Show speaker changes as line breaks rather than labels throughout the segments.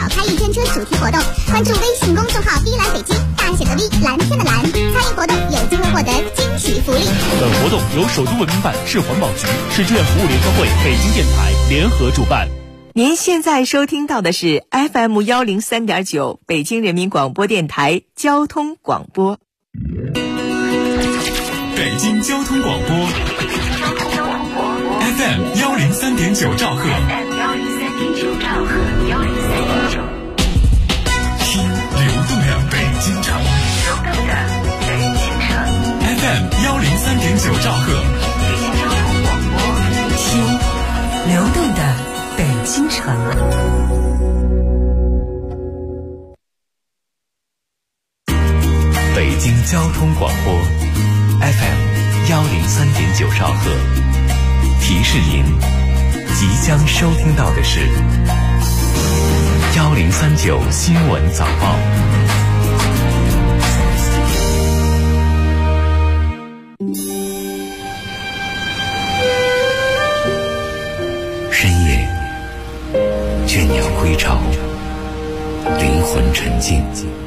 开一天车主题活动，关注微信公众号“碧蓝北京”，大写的 V， 蓝天的蓝，参与活动有机会获得惊喜福利。
本活动由首都文明办、市环保局、市志愿服务联合会、北京电台联合主办。
您现在收听到的是 FM103.9 北京人民广播电台交通广播。
北京交通广播 FM103.9 兆赫，听流动的北京城FM103.9 兆赫，
听流动的北京城。
北京交通广播 FM103.9 兆赫，提示您即将收听到的是1039新闻早报。深夜，倦鸟归巢，灵魂沉静。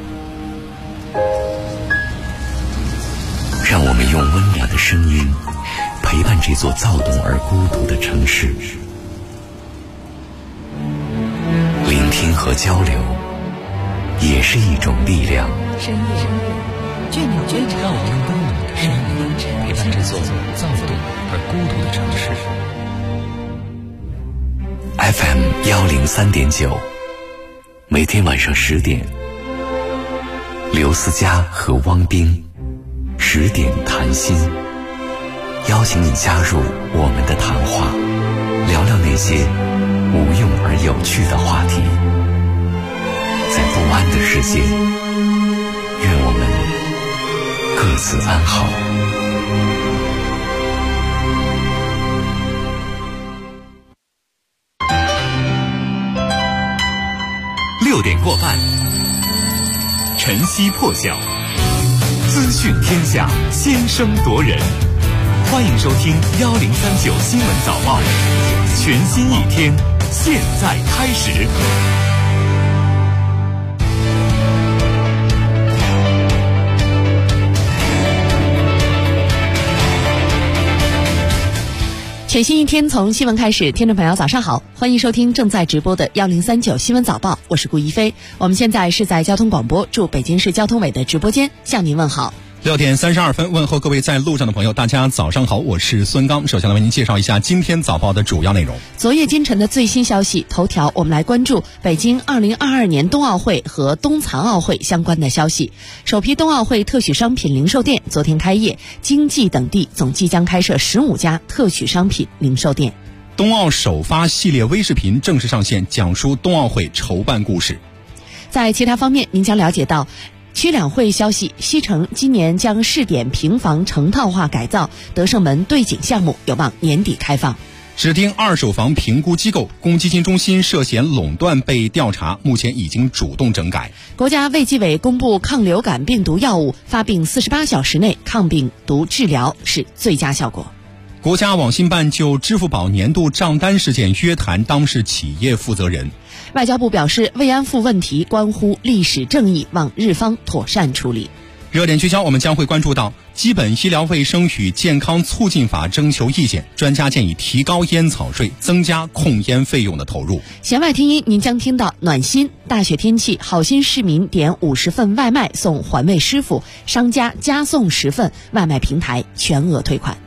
让我们用温暖的声音陪伴这座躁动而孤独的城市，聆听和交流也是一种力量。
深夜，倦鸟归巢，
让我们用温暖的声音陪伴这座躁动而孤独的城市。FM103.9，每天晚上10点，刘思佳和汪冰10点谈心，邀请你加入我们的谈话，聊聊那些无用而有趣的话题。在不安的世界，愿我们各自安好。6点过半，晨曦破晓，资讯天下，先声夺人。欢迎收听1039新闻早报，全新一天，现在开始。
全新一天从新闻开始，听众朋友早上好，欢迎收听正在直播的1039新闻早报，我是顾一飞。我们现在是在交通广播驻北京市交通委的直播间向您问好。
6点32分，问候各位在路上的朋友，大家早上好，我是孙刚。首先来为您介绍一下今天早报的主要内容。
昨夜今晨的最新消息，头条我们来关注北京2022年冬奥会和冬残奥会相关的消息。首批冬奥会特许商品零售店昨天开业，京冀等地总计将开设15家特许商品零售店。
冬奥首发系列微视频正式上线，讲述冬奥会筹办故事。
在其他方面，您将了解到区两会消息，西城今年将试点平房成套化改造，德胜门对景项目有望年底开放。
指定二手房评估机构公积金中心涉嫌垄断被调查，目前已经主动整改。
国家卫计委公布抗流感病毒药物发病48小时内抗病毒治疗是最佳效果。
国家网信办就支付宝年度账单事件约谈当事企业负责人。
外交部表示，慰安妇问题关乎历史正义，望日方妥善处理。
热点聚焦，我们将会关注到基本医疗卫生与健康促进法征求意见，专家建议提高烟草税，增加控烟费用的投入。
弦外听音，您将听到暖心，大雪天气，好心市民点50份外卖送环卫师傅，商家加送10份，外卖平台全额退款。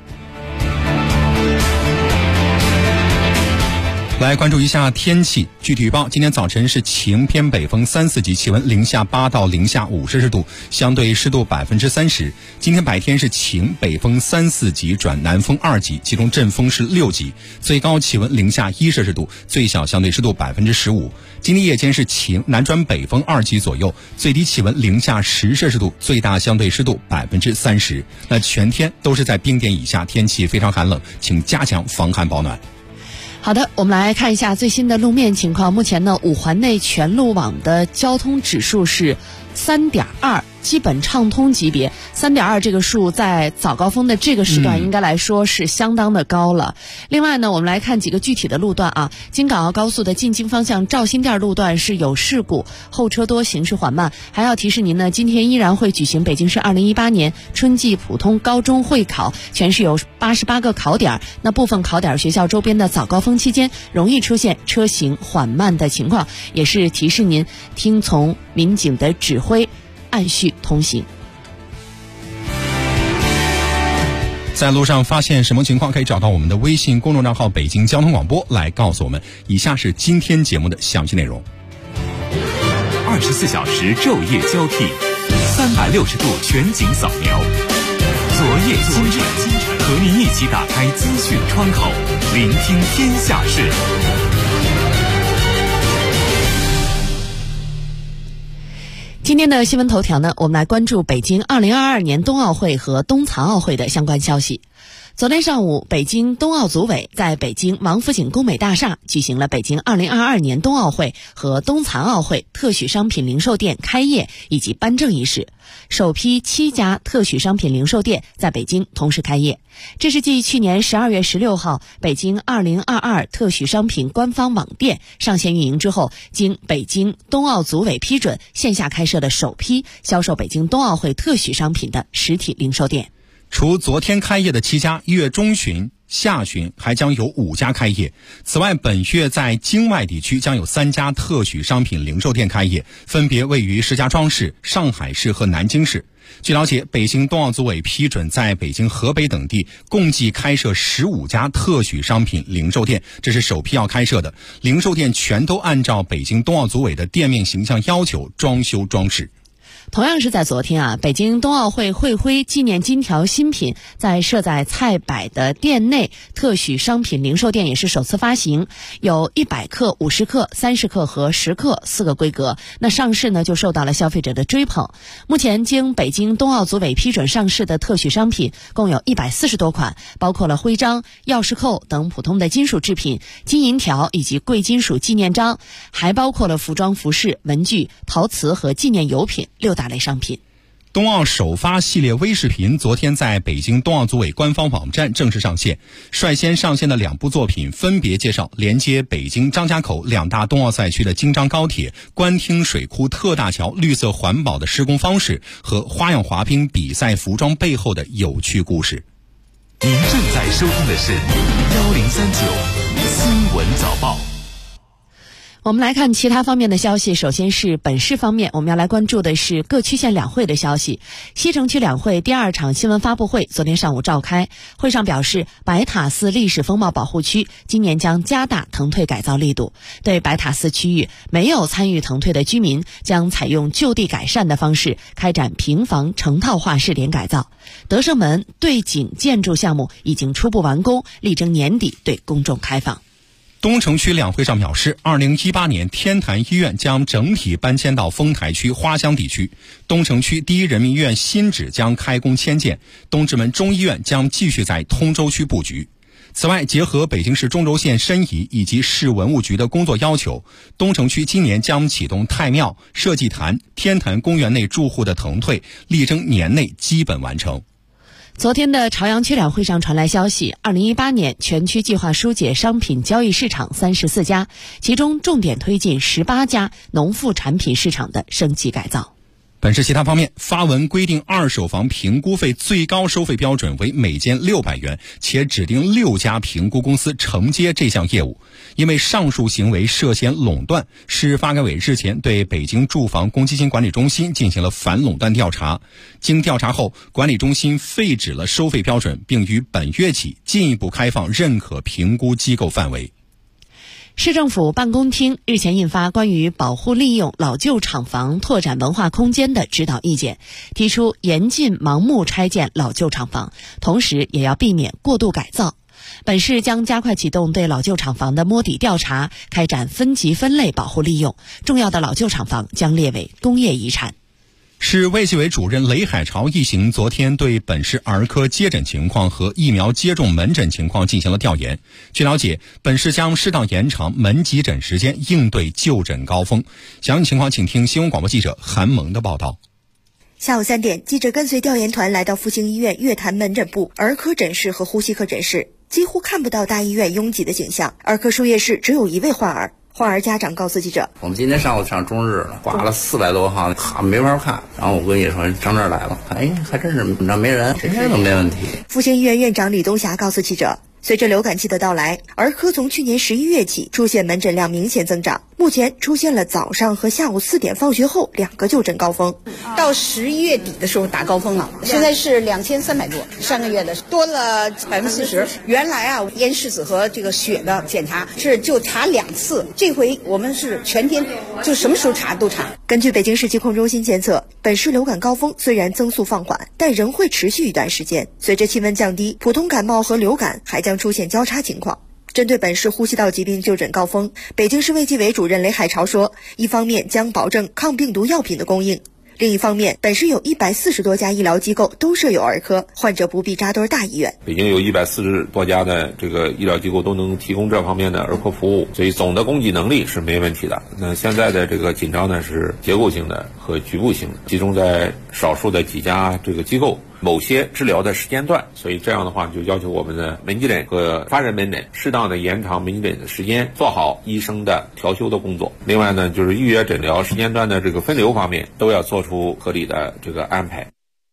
来关注一下天气。具体预报，今天早晨是晴，偏北风3、4级，气温零下8到零下5摄氏度，相对湿度30%。今天白天是晴，北风3、4级转南风2级，其中阵风是6级，最高气温零下1摄氏度，最小相对湿度15%。今天夜间是晴，南转北风2级左右，最低气温零下10摄氏度，最大相对湿度30%。那全天都是在冰点以下，天气非常寒冷，请加强防寒保暖。
好的，我们来看一下最新的路面情况。目前呢，5环内全路网的交通指数是3.2， 基本畅通级别，3.2这个数在早高峰的这个时段应该来说是相当的高了。另外呢，我们来看几个具体的路段啊。京港澳高速的进京方向肇兴店路段是有事故，后车多，行驶缓慢。还要提示您呢，今天依然会举行北京市2018年春季普通高中会考，全市有88个考点，那部分考点学校周边的早高峰期间容易出现车行缓慢的情况，也是提示您听从民警的指挥，按序通行。
在路上发现什么情况，可以找到我们的微信公众账号北京交通广播来告诉我们。以下是今天节目的详细内容。
24小时昼夜交替，360度全景扫描，昨夜今晨，和您一起打开资讯窗口，聆听天下事。
今天的新闻头条呢，我们来关注北京2022年冬奥会和冬残奥会的相关消息。昨天上午，北京冬奥组委在北京王府井工美大厦举行了北京2022年冬奥会和冬残奥会特许商品零售店开业以及颁证仪式。首批7家特许商品零售店在北京同时开业，这是继去年12月16号北京2022特许商品官方网店上线运营之后，经北京冬奥组委批准线下开设的首批销售北京冬奥会特许商品的实体零售店。
除昨天开业的7家，月中旬、下旬还将有5家开业。此外，本月在京外地区将有3家特许商品零售店开业，分别位于石家庄市、上海市和南京市。据了解，北京冬奥组委批准在北京、河北等地共计开设15家特许商品零售店，这是首批要开设的。零售店全都按照北京冬奥组委的店面形象要求装修装饰。
同样是在昨天啊，北京冬奥会会徽纪念金条新品在设在菜百的店内特许商品零售店也是首次发行，有100克、50克、30克和10克4个规格。那上市呢就受到了消费者的追捧。目前经北京冬奥组委批准上市的特许商品共有140多款，包括了徽章、钥匙扣等普通的金属制品、金银条以及贵金属纪念章，还包括了服装、服饰、文具、陶瓷和纪念油品6大类商品。
冬奥首发系列微视频昨天在北京冬奥组委官方网站正式上线，率先上线的2部作品分别介绍连接北京张家口2大冬奥赛区的京张高铁、官厅水库特大桥绿色环保的施工方式和花样滑冰比赛服装背后的有趣故事。
您正在收听的是1039新闻早报。
我们来看其他方面的消息。首先是本市方面，我们要来关注的是各区县两会的消息。西城区两会第2场新闻发布会昨天上午召开，会上表示，白塔寺历史风貌保护区今年将加大腾退改造力度，对白塔寺区域没有参与腾退的居民将采用就地改善的方式开展平房成套化试点改造。德胜门对景建筑项目已经初步完工，力争年底对公众开放。
东城区两会上表示，2018年天坛医院将整体搬迁到丰台区花乡地区，东城区第一人民医院新址将开工迁建，东直门中医院将继续在通州区布局。此外，结合北京市中轴线申遗以及市文物局的工作要求，东城区今年将启动太庙、社稷坛、天坛公园内住户的腾退，力争年内基本完成。
昨天的朝阳区两会上传来消息，2018年全区计划疏解商品交易市场34家，其中重点推进18家农副产品市场的升级改造。
本市其他方面，发文规定二手房评估费最高收费标准为每间600元，且指定6家评估公司承接这项业务。因为上述行为涉嫌垄断，市发改委日前对北京住房公积金管理中心进行了反垄断调查。经调查后，管理中心废止了收费标准，并于本月起进一步开放认可评估机构范围。
市政府办公厅日前印发关于保护利用老旧厂房拓展文化空间的指导意见，提出严禁盲目拆建老旧厂房，同时也要避免过度改造。本市将加快启动对老旧厂房的摸底调查，开展分级分类保护利用，重要的老旧厂房将列为工业遗产。
市卫计委主任雷海潮一行昨天对本市儿科接诊情况和疫苗接种门诊情况进行了调研。据了解，本市将适当延长门急诊时间，应对就诊高峰。详细情况请听新闻广播记者韩萌的报道。
下午3点，记者跟随调研团来到复兴医院月坛门诊部儿科诊室和呼吸科诊室，几乎看不到大医院拥挤的景象。儿科输液室只有1位患儿。患儿家长告诉记者：“
我们今天上午上中日了，挂了400多号，没法看。然后我闺女说上这儿来了，哎，还真是没人，这些都没问题。”
复兴医院院长李东霞告诉记者，随着流感季的到来，儿科从去年11月起出现门诊量明显增长，目前出现了早上和下午4点放学后2个就诊高峰。
到11月底的时候达高峰了，现在是2300多，上个月的多了40%。原来啊，咽拭子和这个血的检查是就查2次，这回我们是全天，就什么时候查都查。
根据北京市疾控中心监测，本市流感高峰虽然增速放缓，但仍会持续一段时间。随着气温降低，普通感冒和流感还将出现交叉情况。针对本市呼吸道疾病就诊高峰，北京市卫计委主任雷海潮说，一方面将保证抗病毒药品的供应，另一方面，本市有140多家医疗机构都设有儿科，患者不必扎堆大医院。
北京有140多家的这个医疗机构都能提供这方面的儿科服务，所以总的供给能力是没问题的。那现在的这个紧张呢是结构性的和局部性的，集中在少数的几家这个机构。某些治疗的时间段，所以这样的话就要求我们的门诊和发热门诊适当的延长门诊的时间，做好医生的调休的工作。另外呢，就是预约诊疗时间段的这个分流方面都要做出合理的这个安排。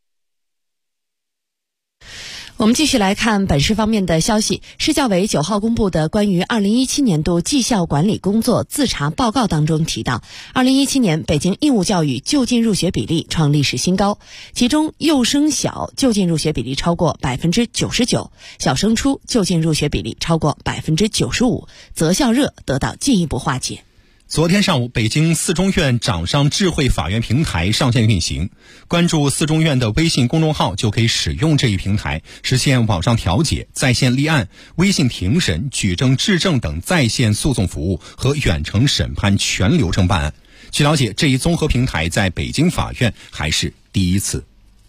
我们继续来看本市方面的消息。市教委9号公布的关于2017年度绩效管理工作自查报告当中提到，2017年北京义务教育就近入学比例创历史新高，其中幼升小就近入学比例超过99%，小升初就近入学比例超过95%，择校热得到进一步化解。
昨天上午，北京四中院掌上智慧法院平台上线运行，关注四中院的微信公众号就可以使用这一平台，实现网上调解、在线立案、微信庭审、举证质证等在线诉讼服务和远程审判全流程办案。据了解，这一综合平台在北京法院还是第一次。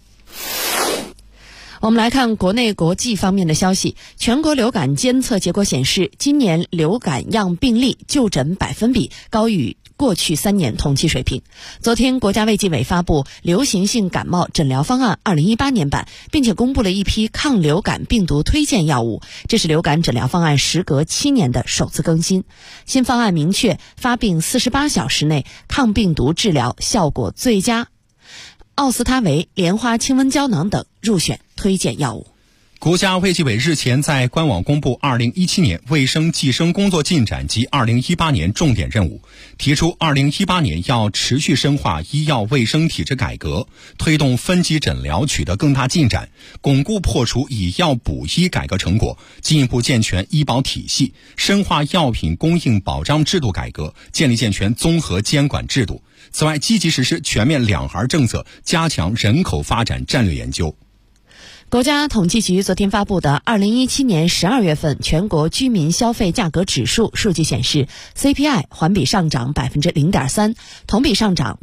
我们来看国内国际方面的消息。全国流感监测结果显示，今年流感样病例就诊百分比高于过去3年同期水平。昨天，国家卫计委发布《流行性感冒诊疗方案2018年版》，并且公布了一批抗流感病毒推荐药物，这是流感诊疗方案时隔7年的首次更新。新方案明确，发病48小时内抗病毒治疗效果最佳奥司他韦、莲花清瘟胶囊等入选推荐药物。
国家卫计委日前在官网公布2017年卫生计生工作进展及2018年重点任务，提出2018年要持续深化医药卫生体制改革，推动分级诊疗取得更大进展，巩固破除以药补医改革成果，进一步健全医保体系，深化药品供应保障制度改革，建立健全综合监管制度。此外，积极实施全面两孩政策，加强人口发展战略研究。
国家统计局昨天发布的2017年12月份全国居民消费价格指数数据显示， CPI 环比上涨 0.3%， 同比上涨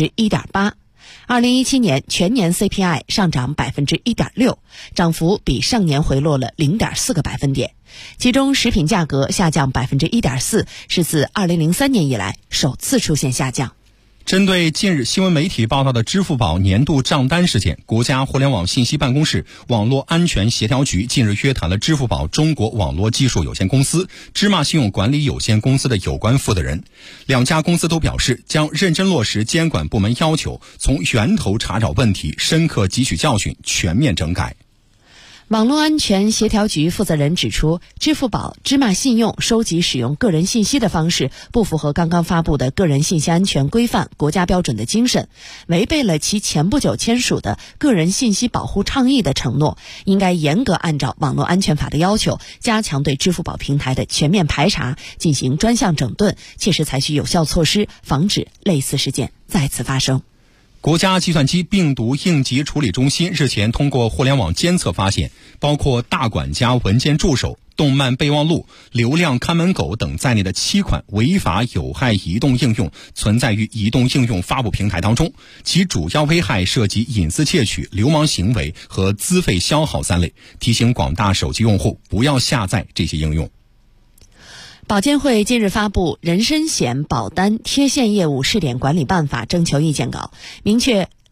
1.8%。2017年全年 CPI 上涨 1.6%， 涨幅比上年回落了 0.4个百分点。其中食品价格下降 1.4%， 是自2003年以来首次出现下降。
针对近日新闻媒体报道的支付宝年度账单事件，国家互联网信息办公室网络安全协调局近日约谈了支付宝中国网络技术有限公司、芝麻信用管理有限公司的有关负责人。两家公司都表示将认真落实监管部门要求，从源头查找问题，深刻汲取教训，全面整改。
网络安全协调局负责人指出，支付宝、芝麻信用收集使用个人信息的方式不符合刚刚发布的个人信息安全规范国家标准的精神，违背了其前不久签署的个人信息保护倡议的承诺，应该严格按照网络安全法的要求，加强对支付宝平台的全面排查，进行专项整顿，切实采取有效措施，防止类似事件再次发生。
国家计算机病毒应急处理中心日前通过互联网监测发现，包括大管家文件助手、动漫备忘录、流量看门狗等在内的7款违法有害移动应用存在于移动应用发布平台当中，其主要危害涉及隐私窃取、流氓行为和资费消耗3类，提醒广大手机用户不要下载这些应用。
保监会近日发布《人身险保单贴现业务试点管理办法》征求意见稿，明确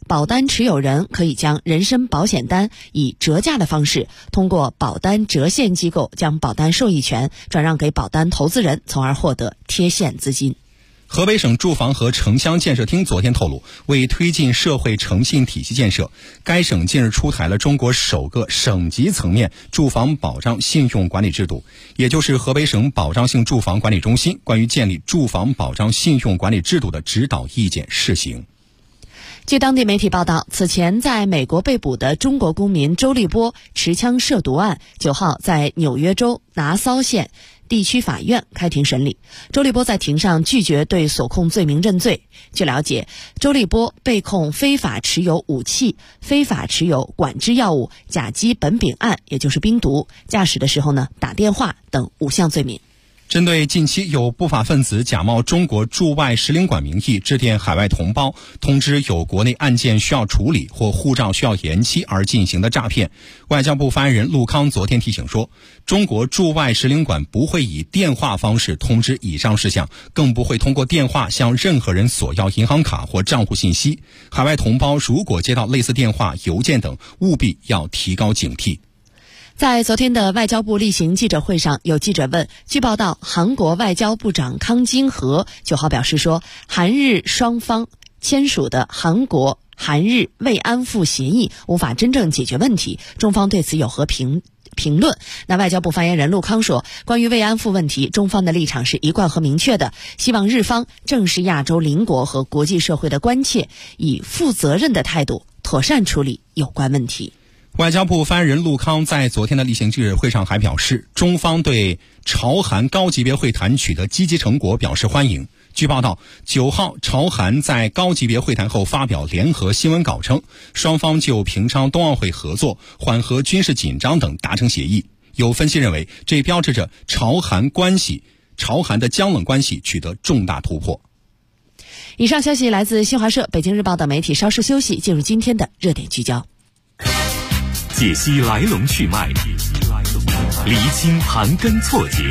保单持有人可以将人身保险单以折价的方式，通过保单折现机构将保单受益权转让给保单投资人，从而获得贴现资金。
河北省住房和城乡建设厅昨天透露，为推进社会诚信体系建设，该省近日出台了中国首个省级层面住房保障信用管理制度，也就是河北省保障性住房管理中心关于建立住房保障信用管理制度的指导意见试行。
据当地媒体报道，此前在美国被捕的中国公民周立波持枪涉毒案9号在纽约州拿骚县地区法院开庭审理。周立波在庭上拒绝对所控罪名认罪。据了解，周立波被控非法持有武器、非法持有管制药物、甲基苯丙胺，也就是冰毒，驾驶的时候打电话等5项罪名。
针对近期有不法分子假冒中国驻外使领馆名义致电海外同胞，通知有国内案件需要处理或护照需要延期而进行的诈骗，外交部发言人陆康昨天提醒说，中国驻外使领馆不会以电话方式通知以上事项，更不会通过电话向任何人索要银行卡或账户信息。海外同胞如果接到类似电话、邮件等，务必要提高警惕。
在昨天的外交部例行记者会上，有记者问，据报道，韩国外交部长康京和9号表示说，韩日双方签署的韩国韩日慰安妇协议无法真正解决问题，中方对此有何评论。那外交部发言人陆康说，关于慰安妇问题，中方的立场是一贯和明确的，希望日方正视亚洲邻国和国际社会的关切，以负责任的态度妥善处理有关问题。
外交部发言人陆康在昨天的例行记者会上还表示，中方对朝韩高级别会谈取得积极成果表示欢迎。据报道，9号朝韩在高级别会谈后发表联合新闻稿称，双方就平昌冬奥会合作、缓和军事紧张等达成协议。有分析认为，这标志着朝韩的僵冷关系取得重大突破。
以上消息来自新华社、北京日报等媒体，稍事休息，进入今天的热点聚焦。
解析来龙去脉，厘清盘根错节，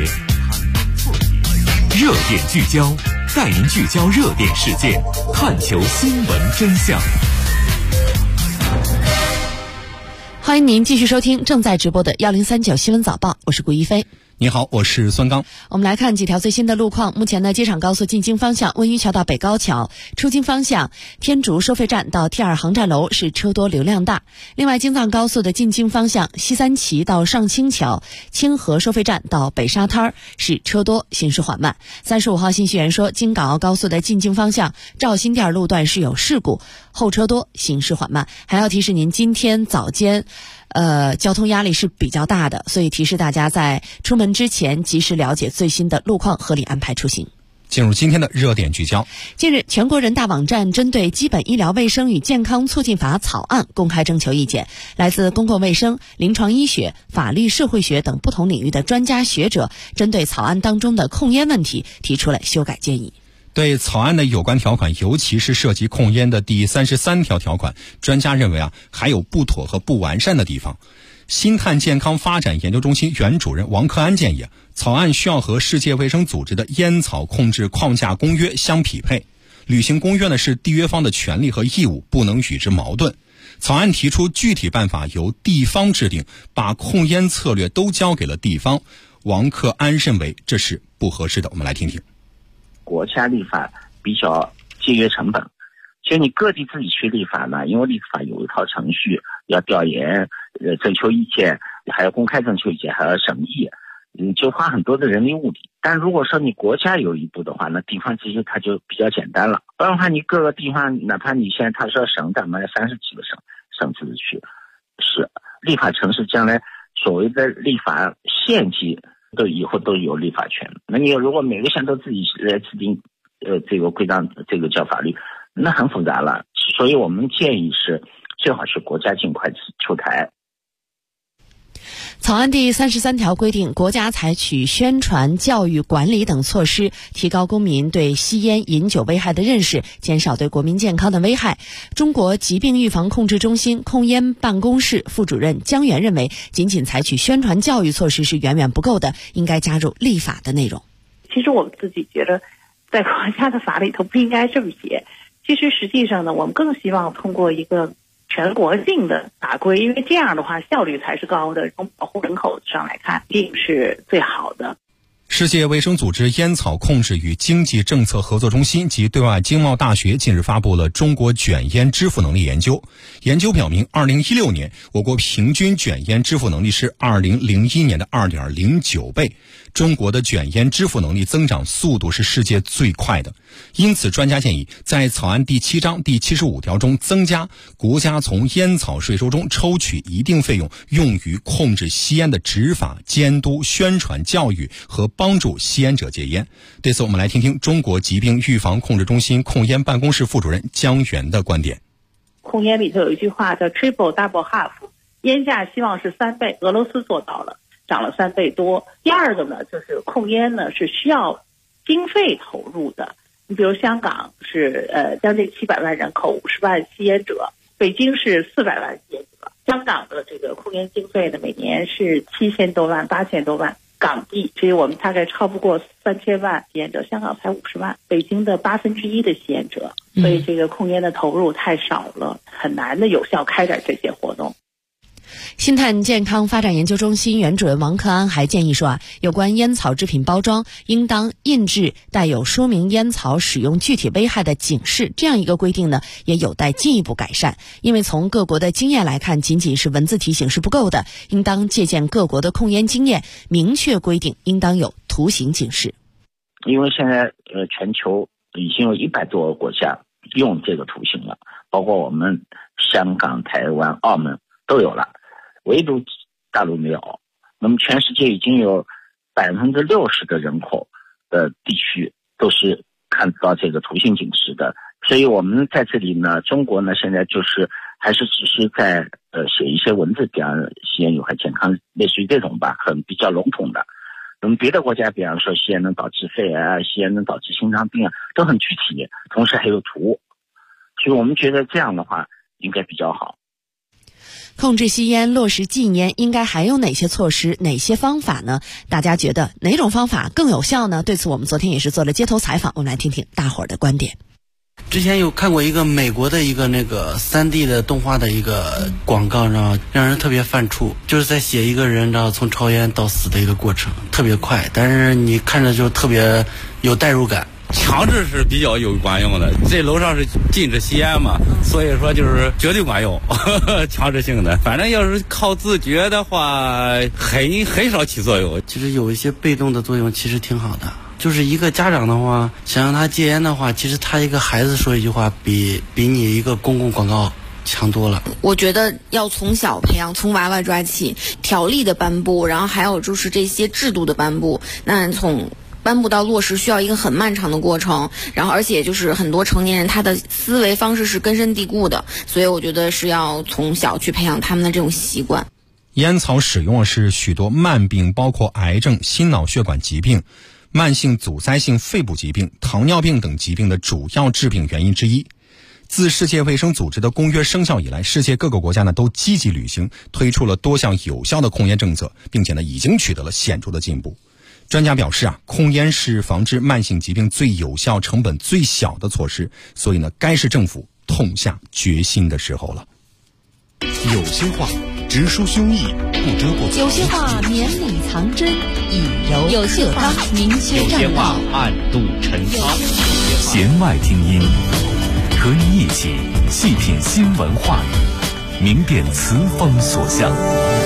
热点聚焦，带您聚焦热点事件，探求新闻真相。
欢迎您继续收听正在直播的1039新闻早报，我是顾一飞。
你好，我是孙刚。
我们来看几条最新的路况。目前呢，机场高速进京方向温榆桥到北高桥，出京方向天竺收费站到 T2 航站楼是车多流量大。另外，京藏高速的进京方向西三旗到上清桥、清河收费站到北沙滩是车多，行驶缓慢。35号信息员说，京港澳高速的进京方向肇新店路段是有事故，后车多，行驶缓慢。还要提示您，今天早间交通压力是比较大的，所以提示大家在出门之前及时了解最新的路况，合理安排出行。
进入今天的热点聚焦。
近日，全国人大网站针对《基本医疗卫生与健康促进法》草案公开征求意见，来自公共卫生、临床医学、法律社会学等不同领域的专家学者，针对草案当中的控烟问题提出了修改建议。
对草案的有关条款，尤其是涉及控烟的第33条条款，专家认为还有不妥和不完善的地方。新碳健康发展研究中心原主任王克安建议，草案需要和世界卫生组织的烟草控制框架公约相匹配。履行公约呢是缔约方的权利和义务，不能与之矛盾。草案提出具体办法由地方制定，把控烟策略都交给了地方。王克安认为这是不合适的。我们来听听。
国家立法比较节约成本，其实你各地自己去立法呢，因为立法有一套程序，要调研、征求意见，还要公开征求意见，还要审议，就花很多的人力物力。但如果说你国家有一步的话，那地方其实它就比较简单了。不然的话，你各个地方，哪怕你现在它是要省长嘛，30几个省自治区，是立法城市将来所谓的立法县级都以后都有立法权。那你如果每个县都自己来制定这个规章，这个叫法律，那很复杂了。所以我们建议是最好是国家尽快出台。
草案第33条规定，国家采取宣传、教育、管理等措施，提高公民对吸烟、饮酒危害的认识，减少对国民健康的危害。中国疾病预防控制中心控烟办公室副主任江源认为，仅仅采取宣传教育措施是远远不够的，应该加入立法的内容。
其实我们自己觉得，在国家的法里头不应该这么写， 其实实际上呢，我们更希望通过一个全国性的法规，因为这样的话效率才是高的，从保护人口上来看，一定是最好的。
世界卫生组织烟草控制与经济政策合作中心及对外经贸大学近日发布了中国卷烟支付能力研究。研究表明，2016年我国平均卷烟支付能力是2001年的 2.09 倍。中国的卷烟支付能力增长速度是世界最快的，因此专家建议在草案第7章第75条中增加国家从烟草税收中抽取一定费用用于控制吸烟的执法、监督、宣传、教育和帮助吸烟者戒烟。对此我们来听听中国疾病预防控制中心控烟办公室副主任姜源的观点。
控烟里头有一句话叫 triple double half， 烟价希望是3倍，俄罗斯做到了，涨了3倍多。第二个呢，就是控烟呢是需要经费投入的。你比如香港是将近700万人口，50万吸烟者，北京是400万吸烟者。香港的这个控烟经费呢，每年是7000多万、8000多万港币，所以我们大概超不过3000万吸烟者，香港才50万，北京的1/8的吸烟者，所以这个控烟的投入太少了，很难的有效开展这些活动。
新碳健康发展研究中心原主任王克安还建议说有关烟草制品包装应当印制带有说明烟草使用具体危害的警示，这样一个规定呢，也有待进一步改善。因为从各国的经验来看，仅仅是文字提醒是不够的，应当借鉴各国的控烟经验，明确规定应当有图形警示。
因为现在全球已经有100多个国家用这个图形了，包括我们香港、台湾、澳门都有了，唯独大陆没有。那么全世界已经有60%的人口的地区都是看不到这个图形警示的，所以我们在这里呢，中国呢现在就是还是只是在写一些文字，比方吸烟有害健康，类似于这种吧，很比较笼统的。那么别的国家，比方说吸烟能导致肺癌啊，吸烟能导致心脏病啊，都很具体，同时还有图，所以我们觉得这样的话应该比较好。
控制吸烟、落实禁烟，应该还有哪些措施、哪些方法呢？大家觉得哪种方法更有效呢？对此我们昨天也是做了街头采访，我们来听听大伙儿的观点。
之前有看过一个美国的一个那个3D 的动画的一个广告，让人特别犯怵，就是在写一个人从抽烟到死的一个过程，特别快，但是你看着就特别有代入感。
强制是比较有管用的，这楼上是禁止吸烟嘛，所以说就是绝对管用，强制性的。反正要是靠自觉的话，很少起作用。
其实有一些被动的作用，其实挺好的。就是一个家长的话，想让他戒烟的话，其实他一个孩子说一句话，比你一个公共广告强多了。
我觉得要从小培养，从娃娃抓起，条例的颁布，然后还有就是这些制度的颁布，那从颁布到落实需要一个很漫长的过程，然后而且就是很多成年人他的思维方式是根深蒂固的，所以我觉得是要从小去培养他们的这种习惯。
烟草使用是许多慢病，包括癌症、心脑血管疾病、慢性阻塞性肺部疾病、糖尿病等疾病的主要致病原因之一。自世界卫生组织的公约生效以来，世界各个国家呢都积极履行，推出了多项有效的控烟政策，并且呢已经取得了显著的进步。专家表示控烟是防治慢性疾病最有效、成本最小的措施，所以呢，该是政府痛下决心的时候了。
有些话直抒胸臆，不遮不
有些话绵里藏针，以柔
有些话明确
有些话暗度陈仓。弦外听音，和你一起细品新闻话语，明辨词风所向。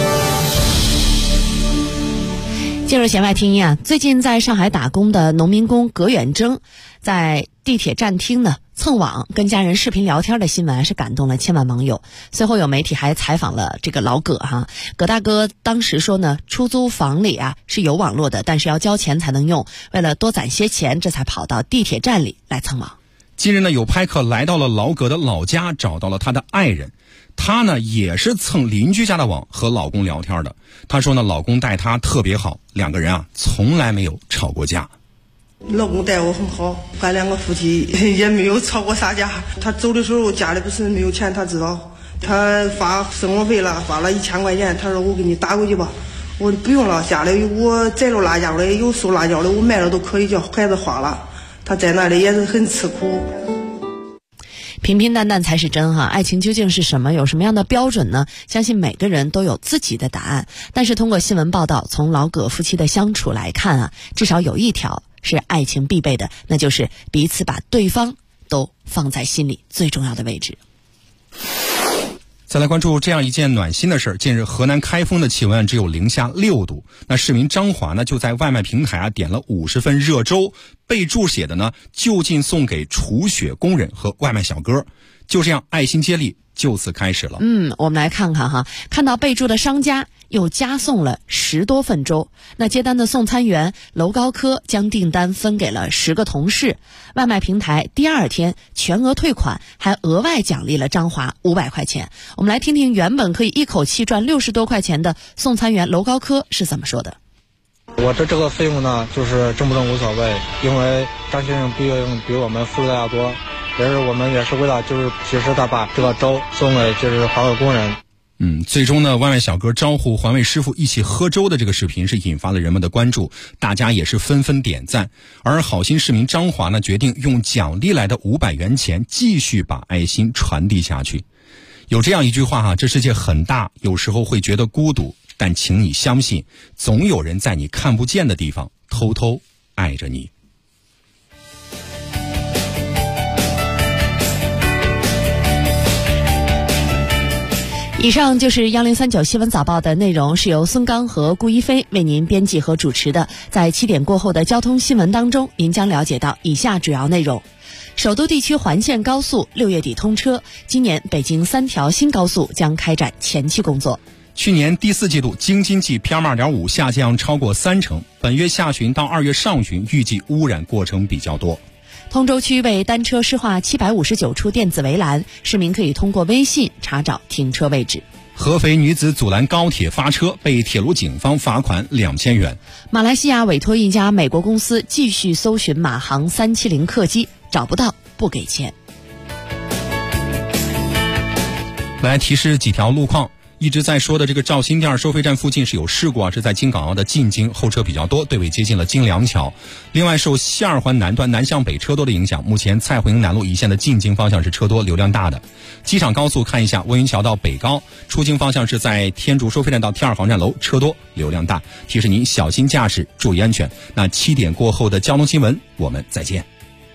进入弦外听音最近在上海打工的农民工葛远征，在地铁站厅呢蹭网跟家人视频聊天的新闻是感动了千万网友。随后有媒体还采访了这个老葛葛大哥当时说呢，出租房里是有网络的，但是要交钱才能用，为了多攒些钱，这才跑到地铁站里来蹭网。
近日呢，有拍客来到了老葛的老家，找到了他的爱人。她呢也是蹭邻居家的网和老公聊天的。她说呢，老公待她特别好，两个人从来没有吵过架。
老公待我很好，俺两个夫妻也没有吵过啥架。他走的时候家里不是没有钱，他知道，他发生活费了，发了1000块钱，他说我给你打过去吧。我不用了，家里我摘了辣椒的，有收辣椒的，我卖了都可以叫孩子花了。他在那里也是很吃苦。
平平淡淡才是真哈，爱情究竟是什么？有什么样的标准呢？相信每个人都有自己的答案。但是通过新闻报道，从老葛夫妻的相处来看啊，至少有一条是爱情必备的，那就是彼此把对方都放在心里最重要的位置。
再来关注这样一件暖心的事儿。近日河南开封的气温只有零下6度，那市民张华呢就在外卖平台点了50份热粥，备注写的呢就近送给除雪工人和外卖小哥。就这样爱心接力就此开始了。
我们来看看哈，看到备注的商家又加送了10多份粥。那接单的送餐员楼高科将订单分给了10个同事，外卖平台第2天全额退款，还额外奖励了张华500块钱。我们来听听原本可以一口气赚60多块钱的送餐员楼高科是怎么说的。
我这个费用呢，就是挣不挣无所谓，因为张先生毕竟比我们付出的要多，我们也是为了及时的把这个粥送给环卫工人。
最终呢，外卖小哥招呼环卫师傅一起喝粥的这个视频是引发了人们的关注，大家也是纷纷点赞。而好心市民张华呢，决定用奖励来的500元钱继续把爱心传递下去。有这样一句话哈，这世界很大，有时候会觉得孤独，但请你相信，总有人在你看不见的地方偷偷爱着你。
以上就是1039新闻早报的内容，是由孙刚和顾一飞为您编辑和主持的。在7点过后的交通新闻当中，您将了解到以下主要内容。首都地区环线高速6月底通车，今年北京3条新高速将开展前期工作。
去年第4季度京津冀 PM2.5 下降超过30%，本月下旬到2月上旬预计污染过程比较多。
通州区为单车施划759处电子围栏，市民可以通过微信查找停车位置。
合肥女子阻拦高铁发车，被铁路警方罚款2000元。
马来西亚委托一家美国公司继续搜寻马航370客机，找不到不给钱。
来提示几条路况。一直在说的这个肇新店收费站附近是有事故是在京港澳的进京，后车比较多，队尾接近了京梁桥。另外受西2环南段南向北车多的影响，目前蔡胡营南路一线的进京方向是车多流量大的。机场高速看一下，温榆桥到北高出京方向是在天竺收费站到T2航站楼车多流量大，提示您小心驾驶，注意安全。那7点过后的交通新闻我们再见。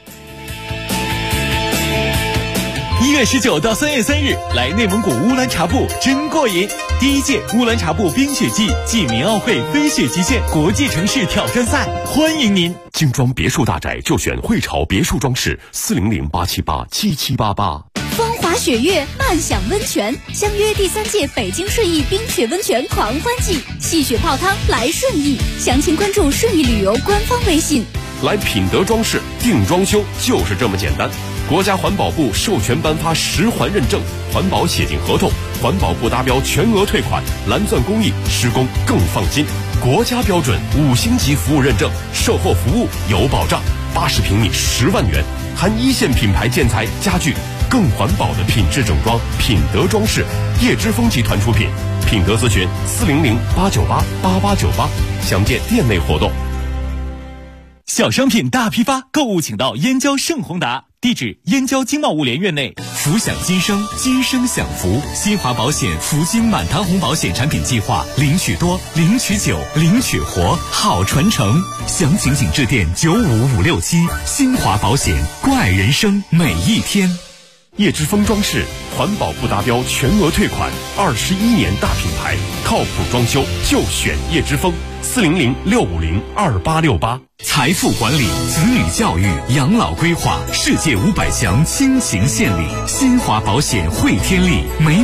1月19到3月3日，来内蒙古乌兰察布真过瘾！第1届乌兰察布冰雪季暨民奥会飞雪极限国际城市挑战赛，欢迎您！
精装别墅大宅就选汇潮别墅装饰，400-878-7788。
风华雪月，漫享温泉，相约第3届北京顺义冰雪温泉狂欢季，戏雪泡汤来顺义，详情关注顺义旅游官方微信。
来品德装饰定装修就是这么简单。国家环保部授权颁发10环认证，环保写进合同，环保部达标全额退款，蓝钻工艺，施工更放心。国家标准5星级服务认证，售后服务有保障，80平米10万元，含1线品牌建材家具，更环保的品质整装。品德装饰，叶之峰集团出品。品德咨询400-898-8898，详见店内活动。
小商品大批发，购物请到燕郊盛宏达，地址燕郊经贸物联院内。福享今生，今生享福。新华保险福金满堂红保险产品计划，领取多，领取久，领取活，好传承。详情请致电95567。新华保险，怪人生每一天。
叶之峰装饰，环保部达标全额退款，21年大品牌，靠谱装修就选叶之峰。400-650-2868。
财富管理、子女教育、养老规划，世界500强倾情献礼。新华保险汇天利，美